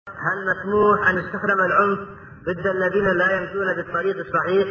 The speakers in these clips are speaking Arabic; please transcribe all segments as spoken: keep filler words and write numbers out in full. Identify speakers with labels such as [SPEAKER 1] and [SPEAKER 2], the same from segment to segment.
[SPEAKER 1] هل مسموح أن يستخدم العنف ضد الذين لا يمشون بالطريق الصحيح؟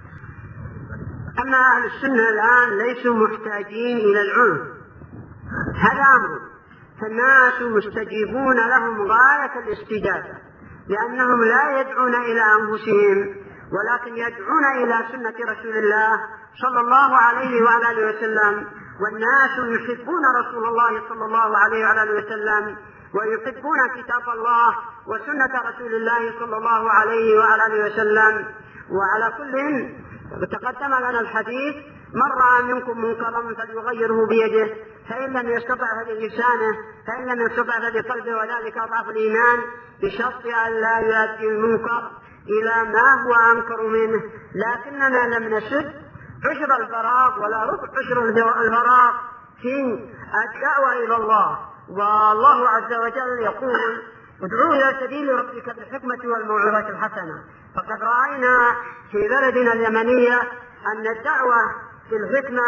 [SPEAKER 2] أما أهل السنة الآن ليسوا محتاجين إلى العنف، هذا أمر، فالناس مستجيبون لهم غاية الاستجابة، لأنهم لا يدعون إلى أنفسهم ولكن يدعون إلى سنة رسول الله صلى الله عليه وعلى آله وسلم، والناس يحبون رسول الله صلى الله عليه وعلى آله وسلم، ويحبون كتاب الله وسنة رسول الله صلى الله عليه وعلى آله وسلم. وعلى كل تقدم لنا الحديث: من رأى منكم منكرا فليغيره بيده، فإن لم يستطع فبلسانه، فإن لم يستطع فبقلبه، وذلك أضعف الإيمان، بشرط أن لا يؤدي المنكر إلى ما هو أنكر منه. لكننا لم نسد عشر الفراغ ولا ربع عشر الفراغ في الدعوة إلى الله، والله عز وجل يقول: ادعوا إلى سبيل ربك بالحكمة والموعظة الحسنة. فقد رأينا في بلدنا اليمنية أن الدعوة بالحكمة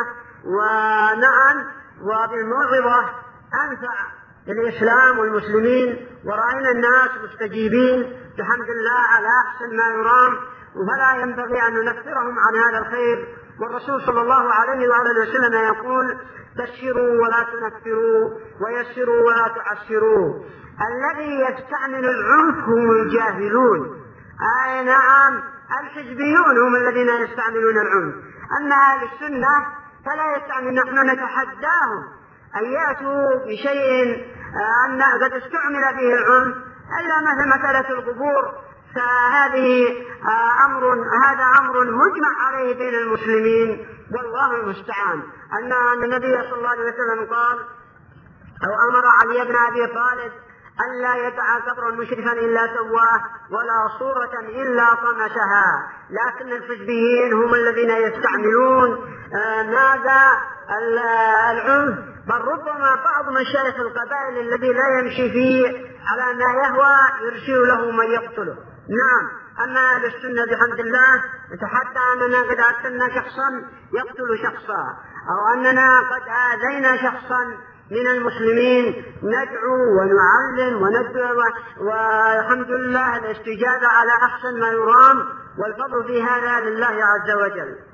[SPEAKER 2] ونعم وبالموعظة أنفع للإسلام والمسلمين، ورأينا الناس مستجيبين بحمد الله على أحسن ما يرام، وفلا ينبغي أن ننفرهم عن هذا الخير. والرسول صلى الله عليه وعلى وسلم يقول: بشروا ولا تنفروا ويسروا ولا تعسروا. الذي يستعمل العنف هم الجاهلون، أي نعم الحزبيون هم الذين يستعملون العنف. أما أهل السنة فلا يستعمل، نحن نتحداهم أن يأتوا بشيء أن قد استعمل به العنف، إلا مثل مسألة القبور، فهذه أمر هذا أمر مجمع عليه بين المسلمين، والله المستعان. أن النبي صلى الله عليه وسلم قال أو أمر علي بن أبي طالب أن لا يدع قبرا مشرفا إلا سواه ولا صورة إلا طمسها. لكن الحزبيين هم الذين يستعملون ماذا العنف، بل ربما بعض مشايخ القبائل الذي لا يمشي فيه على ما يهوى يرسل له من يقتله. نعم. أما أهل السنة بحمد الله نتحدى أننا قد أرسلنا شخصا يقتل شخصا، أو أننا قد آذينا شخصا من المسلمين، ندعو ونعلم وندعو، والحمد لله الاستجابة على أحسن ما يرام، والفضل في هذا لله عز وجل.